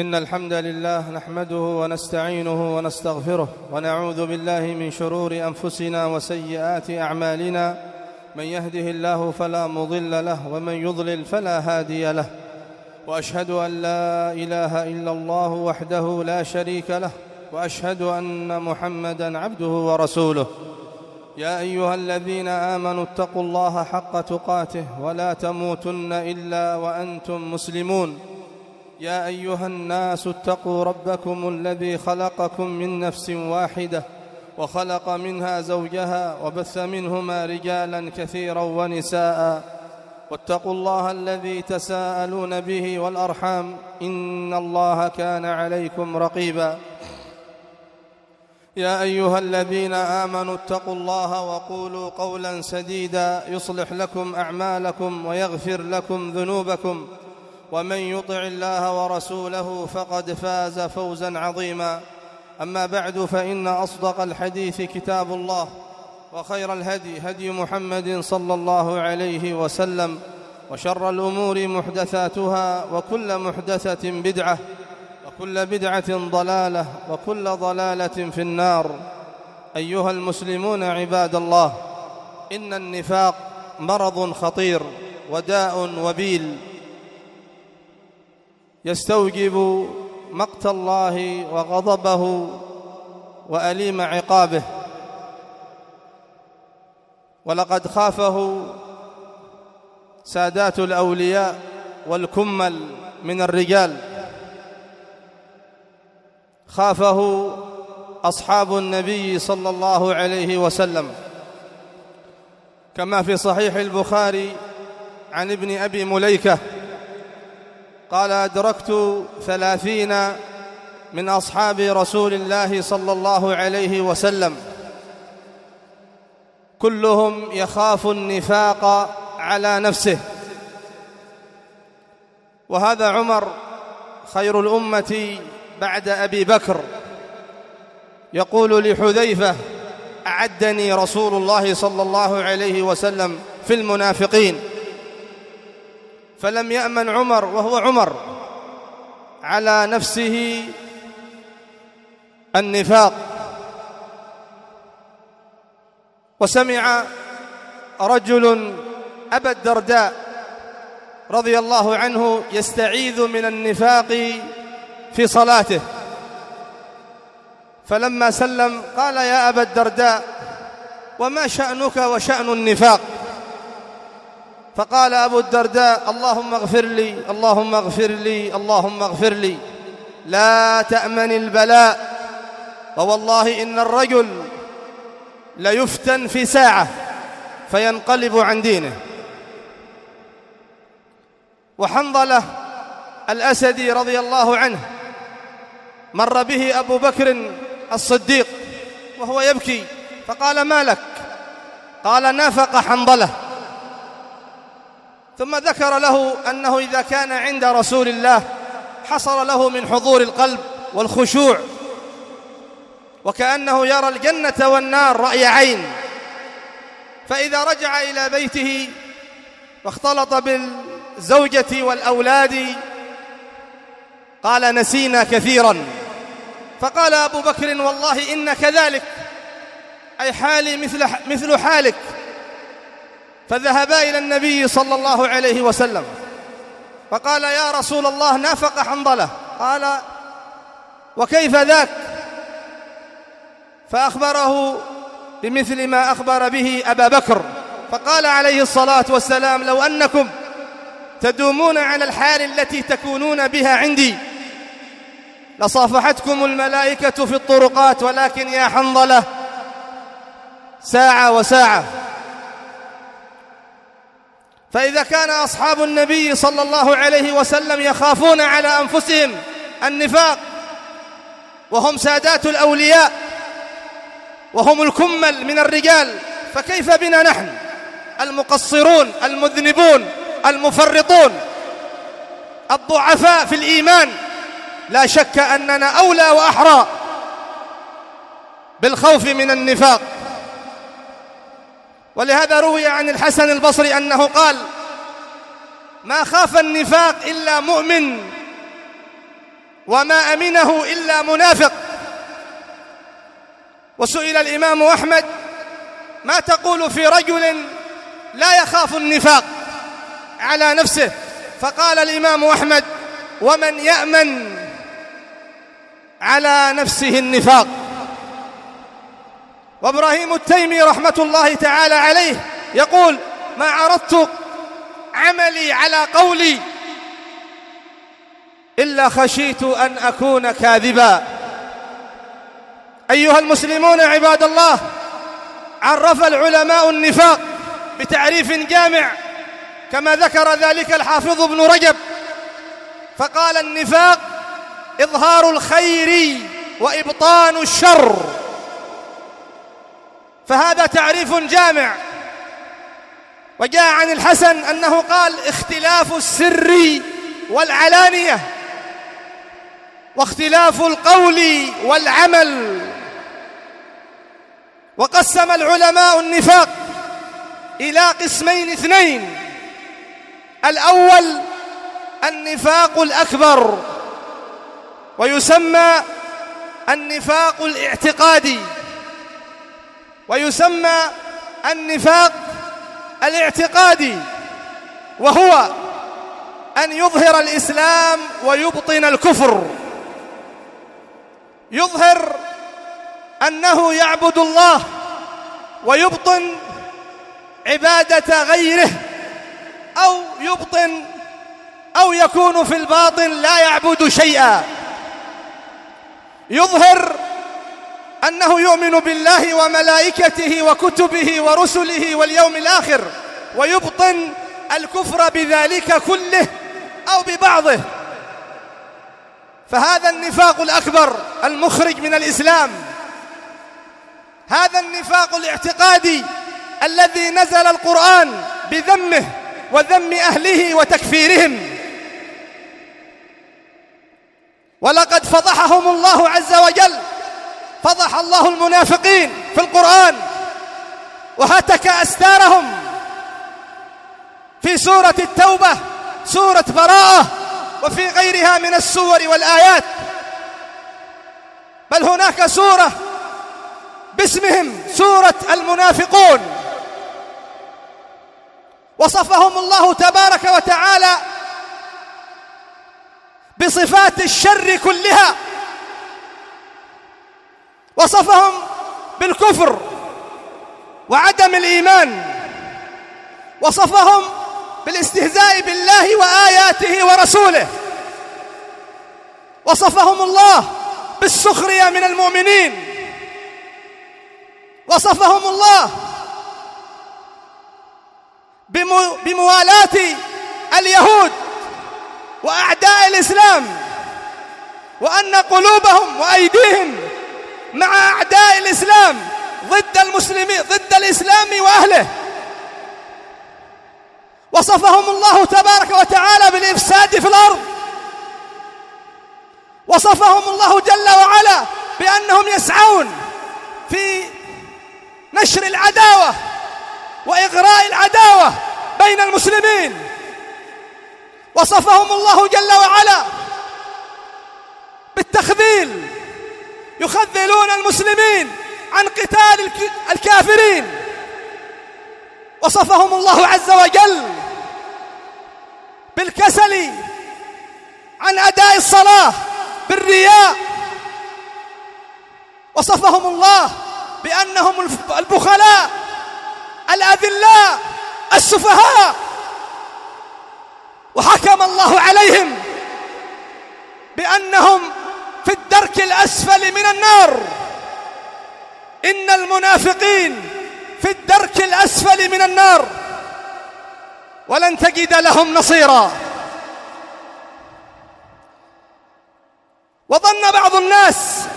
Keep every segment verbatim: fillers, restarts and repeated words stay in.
إن الحمد لله نحمده ونستعينه ونستغفره ونعوذ بالله من شرور أنفسنا وسيئات أعمالنا، من يهده الله فلا مضل له ومن يضلل فلا هادي له، وأشهد أن لا إله إلا الله وحده لا شريك له، وأشهد أن محمدًا عبده ورسوله. يا أيها الذين آمنوا اتقوا الله حق تقاته ولا تموتن إلا وأنتم مسلمون. يا أيها الناس اتقوا ربكم الذي خلقكم من نفس واحدة وخلق منها زوجها وبث منهما رجالا كثيرا ونساء، واتقوا الله الذي تساءلون به والأرحام، إن الله كان عليكم رقيبا. يا أيها الذين آمنوا اتقوا الله وقولوا قولا سديدا يصلح لكم أعمالكم ويغفر لكم ذنوبكم، ومن يطع الله ورسوله فقد فاز فوزا عظيما. أما بعد، فإن أصدق الحديث كتاب الله، وخير الهدي هدي محمد صلى الله عليه وسلم، وشر الأمور محدثاتها، وكل محدثة بدعة، وكل بدعة ضلالة، وكل ضلالة في النار. أيها المسلمون عباد الله، إن النفاق مرض خطير وداء وبيل يستوجب مقت الله وغضبه وأليم عقابه، ولقد خافه سادات الأولياء والكمل من الرجال، خافه أصحاب النبي صلى الله عليه وسلم، كما في صحيح البخاري عن ابن أبي مليكة قال: أدركت ثلاثين من أصحاب رسول الله صلى الله عليه وسلم كلهم يخاف النفاق على نفسه، وهذا عمر خير الأمة بعد أبي بكر يقول لحذيفة: أعدني رسول الله صلى الله عليه وسلم في المنافقين. فلم يأمن عمر وهو عمر على نفسه النفاق، وسمع رجل أبا الدرداء رضي الله عنه يستعيذ من النفاق في صلاته، فلما سلم قال: يا أبا الدرداء، وما شأنك وشأن النفاق؟ فقال أبو الدرداء: اللهم اغفر لي، اللهم اغفر لي، اللهم اغفر لي، لا تأمن البلاء، ووالله إن الرجل ليفتن في ساعة فينقلب عن دينه. وحنظلة الأسدي رضي الله عنه مر به أبو بكر الصديق وهو يبكي، فقال: ما لك؟ قال: نافق حنظلة. ثم ذكر له أنه إذا كان عند رسول الله حصل له من حضور القلب والخشوع، وكأنه يرى الجنة والنار رأي عين، فإذا رجع إلى بيته واختلط بالزوجة والأولاد قال: نسينا كثيرا. فقال أبو بكر: والله إن كذلك، أي حالي مثل, مثل حالك. فذهبا إلى النبي صلى الله عليه وسلم فقال: يا رسول الله، نافق حنظلة. قال: وكيف ذاك؟ فأخبره بمثل ما أخبر به أبا بكر، فقال عليه الصلاة والسلام: لو أنكم تدومون على الحال التي تكونون بها عندي لصافحتكم الملائكة في الطرقات، ولكن يا حنظلة ساعة وساعة. فإذا كان أصحاب النبي صلى الله عليه وسلم يخافون على أنفسهم النفاق وهم سادات الأولياء وهم الكمل من الرجال، فكيف بنا نحن المقصرون المذنبون المفرطون الضعفاء في الإيمان؟ لا شك أننا أولى وأحرى بالخوف من النفاق. ولهذا روي عن الحسن البصري أنه قال: ما خاف النفاق إلا مؤمن وما أمنه إلا منافق. وسئل الإمام أحمد: ما تقول في رجل لا يخاف النفاق على نفسه؟ فقال الإمام أحمد: ومن يأمن على نفسه النفاق. وإبراهيم التيمي رحمة الله تعالى عليه يقول: ما عرضت عملي على قولي إلا خشيت أن أكون كاذبا. أيها المسلمون عباد الله، عرف العلماء النفاق بتعريف جامع كما ذكر ذلك الحافظ ابن رجب، فقال: النفاق إظهار الخير وإبطان الشر. فهذا تعريف جامع. وجاء عن الحسن أنه قال: اختلاف السر والعلانية، واختلاف القول والعمل. وقسم العلماء النفاق إلى قسمين اثنين: الأول النفاق الأكبر، ويسمى النفاق الاعتقادي، ويسمى النفاق الاعتقادي وهو أن يظهر الإسلام ويبطن الكفر. يظهر أنه يعبد الله ويبطن عبادة غيره، أو يبطن أو يكون في الباطن لا يعبد شيئا. يظهر أنه يؤمن بالله وملائكته وكتبه ورسله واليوم الآخر، ويبطن الكفر بذلك كله أو ببعضه. فهذا النفاق الأكبر المخرج من الإسلام. هذا النفاق الاعتقادي الذي نزل القرآن بذمه وذم أهله وتكفيرهم. ولقد فضحهم الله عز وجل، فضح الله المنافقين في القرآن وهتك أستارهم في سورة التوبة، سورة براءة، وفي غيرها من السور والآيات. بل هناك سورة باسمهم سورة المنافقون، وصفهم الله تبارك وتعالى بصفات الشر كلها، وصفهم بالكفر وعدم الإيمان، وصفهم بالاستهزاء بالله وآياته ورسوله، وصفهم الله بالسخرية من المؤمنين، وصفهم الله بموالاة اليهود وأعداء الإسلام، وأن قلوبهم وأيديهم مع أعداء الإسلام ضد المسلمين، ضد الإسلام وأهله. وصفهم الله تبارك وتعالى بالإفساد في الأرض، وصفهم الله جل وعلا بأنهم يسعون في نشر العداوة وإغراء العداوة بين المسلمين. وصفهم الله جل وعلا بالتخذيل، يخذلون المسلمين عن قتال الكافرين. وصفهم الله عز وجل بالكسل عن أداء الصلاة، بالرياء. وصفهم الله بأنهم البخلاء الأذلاء السفهاء. وحكم الله عليهم بأنهم في الدرك الأسفل من النار. إن المنافقين في الدرك الأسفل من النار ولن تجد لهم نصيرا. وظن بعض الناس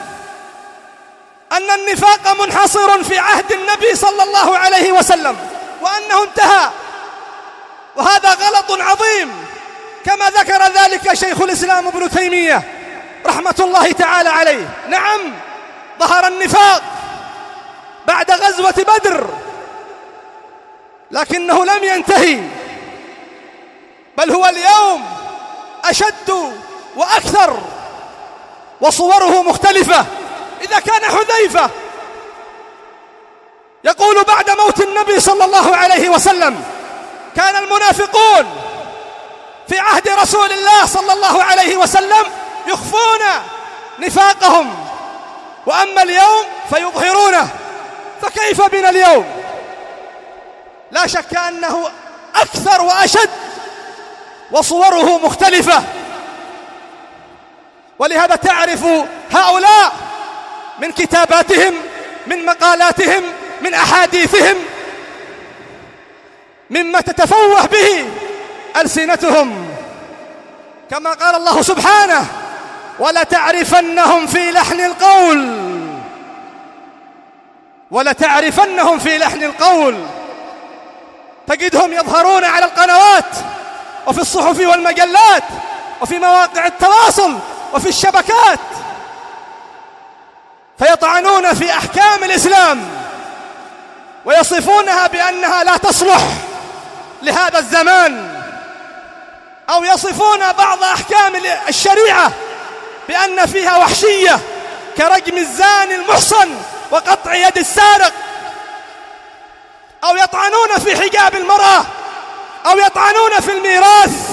أن النفاق منحصر في عهد النبي صلى الله عليه وسلم وأنه انتهى، وهذا غلط عظيم، كما ذكر ذلك شيخ الإسلام ابن تيمية رحمة الله تعالى عليه. نعم، ظهر النفاق بعد غزوة بدر، لكنه لم ينتهي، بل هو اليوم أشد وأكثر، وصوره مختلفة. إذا كان حذيفة يقول بعد موت النبي صلى الله عليه وسلم كان المنافقون في عهد رسول الله صلى الله عليه وسلم يخفون نفاقهم، وأما اليوم فيظهرونه، فكيف بنا اليوم؟ لا شك أنه أكثر وأشد وصوره مختلفة. ولهذا تعرف هؤلاء من كتاباتهم، من مقالاتهم، من أحاديثهم، مما تتفوه به ألسنتهم، كما قال الله سبحانه: ولتعرفنهم في لحن القول ولتعرفنهم في لحن القول. تجدهم يظهرون على القنوات وفي الصحف والمجلات وفي مواقع التواصل وفي الشبكات، فيطعنون في أحكام الإسلام ويصفونها بأنها لا تصلح لهذا الزمان، أو يصفون بعض أحكام الشريعة بأن فيها وحشية كرجم الزاني المحصن وقطع يد السارق، أو يطعنون في حجاب المرأة، أو يطعنون في الميراث،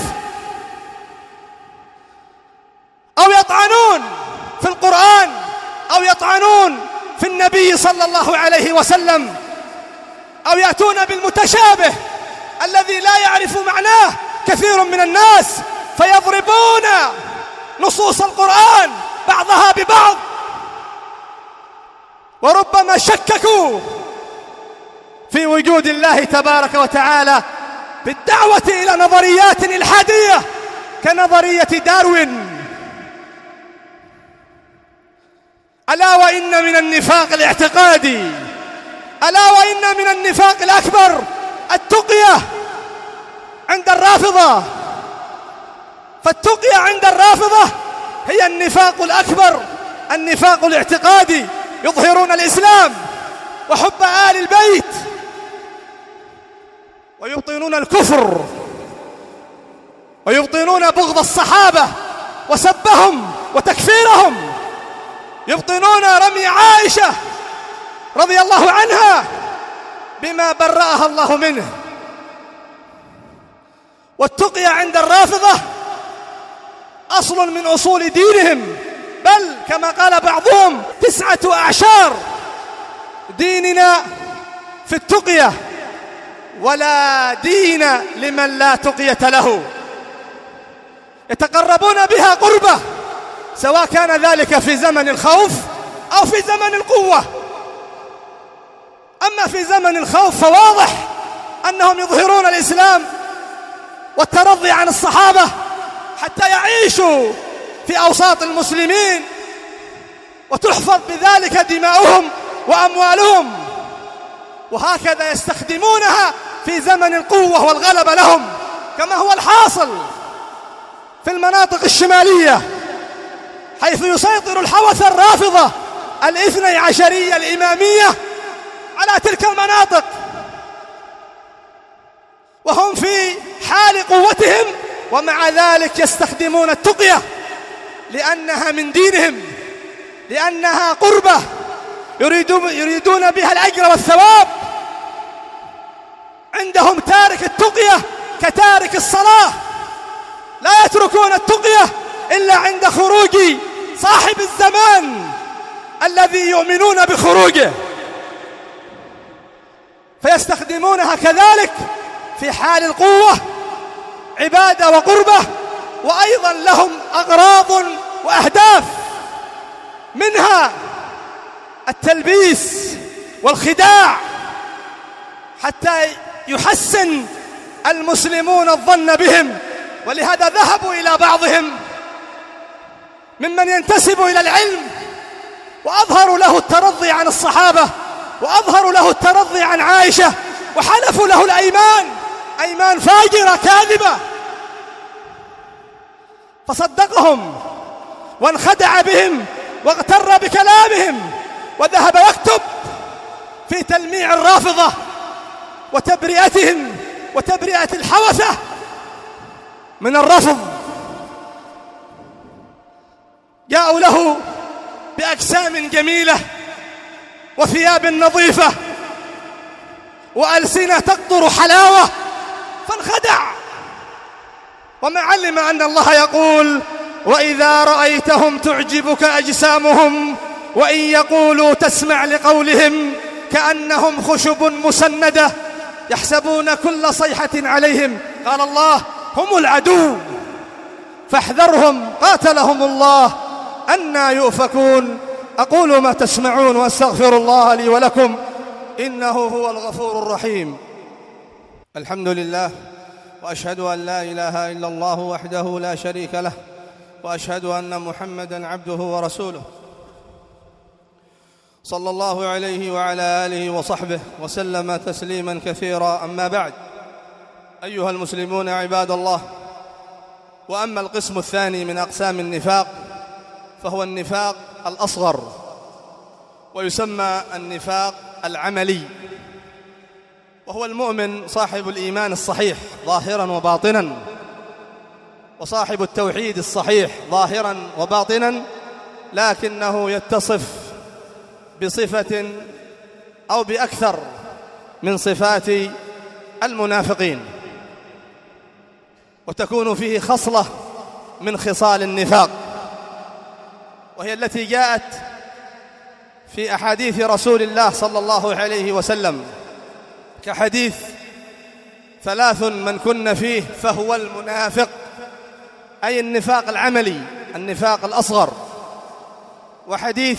أو يطعنون في القرآن، أو يطعنون في النبي صلى الله عليه وسلم، أو يأتون بالمتشابه الذي لا يعرف معناه كثير من الناس، فيضربون نصوص القرآن بعضها ببعض، وربما شككوا في وجود الله تبارك وتعالى بالدعوة إلى نظريات إلحادية كنظرية داروين. ألا وإن من النفاق الاعتقادي، ألا وإن من النفاق الأكبر التقية عند الرافضة، فالتقية عند الرافضة هي النفاق الأكبر، النفاق الاعتقادي، يظهرون الإسلام وحب آل البيت ويبطنون الكفر، ويبطنون بغض الصحابة وسبهم وتكفيرهم، يبطنون رمي عائشة رضي الله عنها بما برأها الله منه. والتقية عند الرافضة أصل من أصول دينهم، بل كما قال بعضهم: تسعة أعشار ديننا في التقية، ولا دين لمن لا تقية له. يتقربون بها قربة، سواء كان ذلك في زمن الخوف أو في زمن القوة. أما في زمن الخوف فواضح أنهم يظهرون الإسلام والترضي عن الصحابة حتى يعيشوا في أوساط المسلمين وتحفظ بذلك دماؤهم وأموالهم، وهكذا يستخدمونها في زمن القوة والغلبة لهم، كما هو الحاصل في المناطق الشمالية، حيث يسيطر الحوث الرافضة الاثني عشرية الإمامية على تلك المناطق، وهم في حال قوتهم، ومع ذلك يستخدمون التقية لأنها من دينهم، لأنها قربة يريدون بها الأجر والثواب. عندهم تارك التقية كتارك الصلاة، لا يتركون التقية إلا عند خروج صاحب الزمان الذي يؤمنون بخروجه، فيستخدمونها كذلك في حال القوة عبادة وقربة، وأيضا لهم أغراض وأهداف، منها التلبيس والخداع حتى يحسن المسلمون الظن بهم. ولهذا ذهبوا إلى بعضهم ممن ينتسب إلى العلم وأظهروا له الترضي عن الصحابة، وأظهروا له الترضي عن عائشة، وحلفوا له الأيمان، أيمان فاجرة كاذبة، فصدقهم وانخدع بهم واغتر بكلامهم، وذهب يكتب في تلميع الرافضة وتبرئتهم وتبرئة الحوثة من الرفض. جاءوا له بأجسام جميلة وثياب نظيفة وألسنة تقطر حلاوة، فانخدع وما علم أن الله يقول: وإذا رأيتهم تعجبك أجسامهم وإن يقولوا تسمع لقولهم كأنهم خشب مسندة يحسبون كل صيحة عليهم. قال الله: هم العدو فاحذرهم قاتلهم الله أنى يؤفكون. أقول ما تسمعون وأستغفر الله لي ولكم إنه هو الغفور الرحيم. الحمد لله، وأشهد أن لا إله إلا الله وحده لا شريك له، وأشهد أن محمدًا عبده ورسوله، صلى الله عليه وعلى آله وصحبه وسلم تسليمًا كثيرا. أما بعد، أيها المسلمون عباد الله، وأما القسم الثاني من أقسام النفاق فهو النفاق الأصغر، ويسمى النفاق العملي، وهو المؤمن صاحب الإيمان الصحيح ظاهرا وباطنا، وصاحب التوحيد الصحيح ظاهرا وباطنا، لكنه يتصف بصفة أو بأكثر من صفات المنافقين، وتكون فيه خصلة من خصال النفاق، وهي التي جاءت في أحاديث رسول الله صلى الله عليه وسلم، كحديث: ثلاث من كن فيه فهو المنافق، أي النفاق العملي، النفاق الأصغر. وحديث: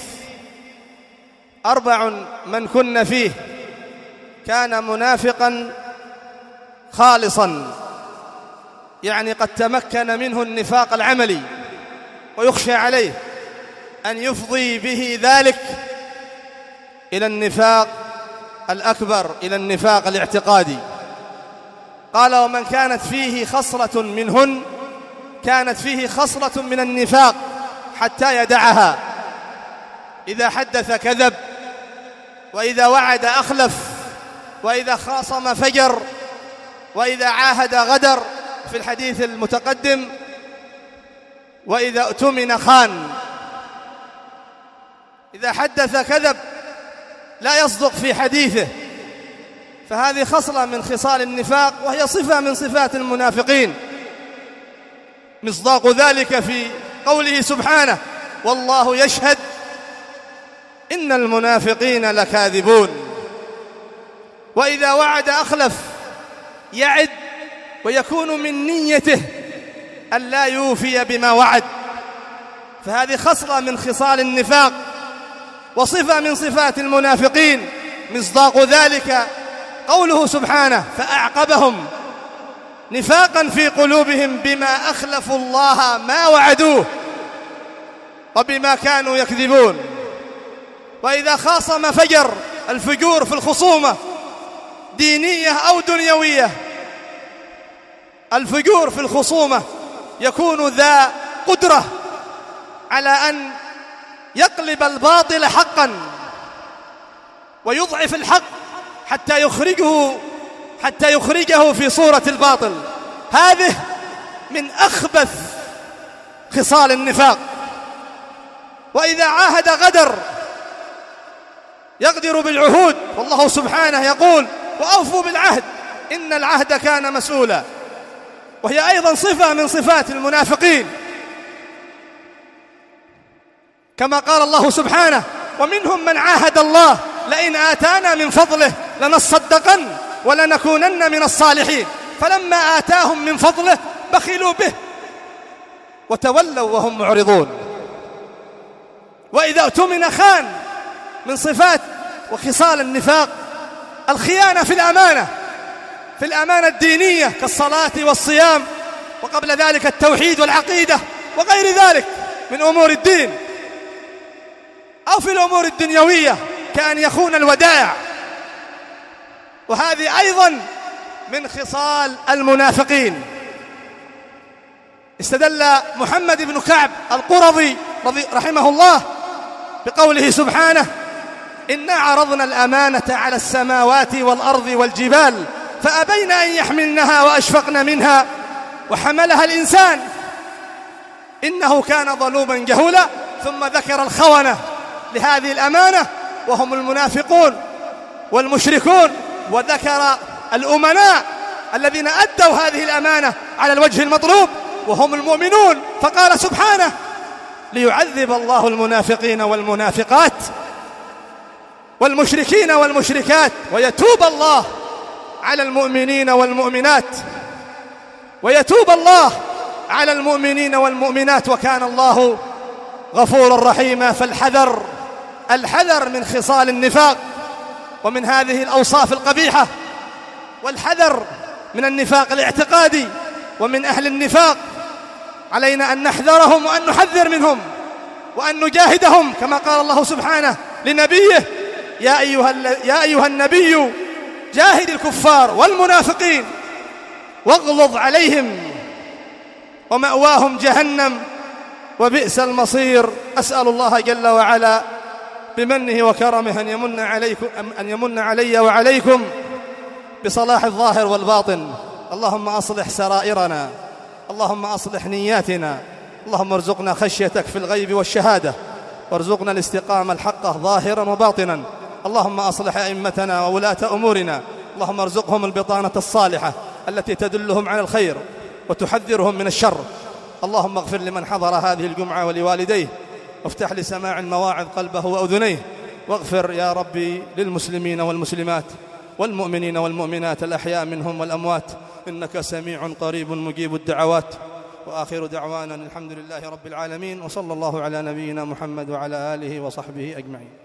أربع من كن فيه كان منافقا خالصا، يعني قد تمكن منه النفاق العملي، ويخشى عليه أن يفضي به ذلك إلى النفاق الأكبر، إلى النفاق الاعتقادي. قال: ومن كانت فيه خصلة منهن، كانت فيه خصلة من النفاق حتى يدعها: إذا حدث كذب، وإذا وعد أخلف، وإذا خاصم فجر، وإذا عاهد غدر، في الحديث المتقدم: وإذا اؤتمن خان. إذا حدث كذب، لا يصدق في حديثه، فهذه خصلة من خصال النفاق، وهي صفة من صفات المنافقين. مصداق ذلك في قوله سبحانه: والله يشهد إن المنافقين لكاذبون. وإذا وعد أخلف، يعد ويكون من نيته أن لا يوفي بما وعد، فهذه خصلة من خصال النفاق وصفة من صفات المنافقين. مصداق ذلك قوله سبحانه: فأعقبهم نفاقا في قلوبهم بما أخلفوا الله ما وعدوه وبما كانوا يكذبون. وإذا خاصم فجر، الفجور في الخصومة دينية أو دنيوية، الفجور في الخصومة يكون ذا قدرة على أن يقلب الباطل حقا ويضعف الحق حتى يخرجه حتى يخرجه في صورة الباطل. هذه من أخبث خصال النفاق. وإذا عاهد غدر، يغدر بالعهود، والله سبحانه يقول: وأوفوا بالعهد إن العهد كان مسؤولا، وهي أيضا صفة من صفات المنافقين، كما قال الله سبحانه: ومنهم من عاهد الله لئن آتانا من فضله لنصدقن ولنكونن من الصالحين، فلما آتاهم من فضله بخلوا به وتولوا وهم معرضون. وإذا اؤتمن خان، من صفات وخصال النفاق الخيانة في الأمانة، في الأمانة الدينية كالصلاة والصيام، وقبل ذلك التوحيد والعقيدة وغير ذلك من أمور الدين، أو في الأمور الدنيوية كأن يخون الودائع، وهذه أيضا من خصال المنافقين. استدل محمد بن كعب القرظي رحمه الله بقوله سبحانه: إنا عرضنا الأمانة على السماوات والأرض والجبال فأبين أن يحملنها وأشفقن منها وحملها الإنسان إنه كان ظلوما جهولا. ثم ذكر الخونة لهذه الأمانة وهم المنافقون والمشركون، وذكر الأمناء الذين أدوا هذه الأمانة على الوجه المطلوب وهم المؤمنون، فقال سبحانه: ليعذب الله المنافقين والمنافقات والمشركين والمشركات ويتوب الله على المؤمنين والمؤمنات ويتوب الله على المؤمنين والمؤمنات وكان الله غفورا رحيما. فالحذر الحذر من خصال النفاق ومن هذه الأوصاف القبيحة، والحذر من النفاق الاعتقادي ومن أهل النفاق. علينا أن نحذرهم وأن نحذر منهم وأن نجاهدهم، كما قال الله سبحانه لنبيه: يا أيها, يا أيها النبي جاهد الكفار والمنافقين واغلظ عليهم ومأواهم جهنم وبئس المصير. أسأل الله جل وعلا بمنه وكرمه أن يمن عليكم أن يمن علي وعليكم بصلاح الظاهر والباطن. اللهم أصلح سرائرنا، اللهم أصلح نياتنا، اللهم ارزقنا خشيتك في الغيب والشهادة، وارزقنا الاستقامة الحقة ظاهرا وباطنا. اللهم أصلح أئمتنا وولاة أمورنا، اللهم ارزقهم البطانة الصالحة التي تدلهم على الخير وتحذرهم من الشر. اللهم اغفر لمن حضر هذه الجمعة ولوالديه، وافتح لسماع المواعظ قلبه وأذنيه، واغفر يا ربي للمسلمين والمسلمات والمؤمنين والمؤمنات الأحياء منهم والأموات، إنك سميع قريب مجيب الدعوات. وآخر دعوانا الحمد لله رب العالمين، وصلى الله على نبينا محمد وعلى آله وصحبه أجمعين.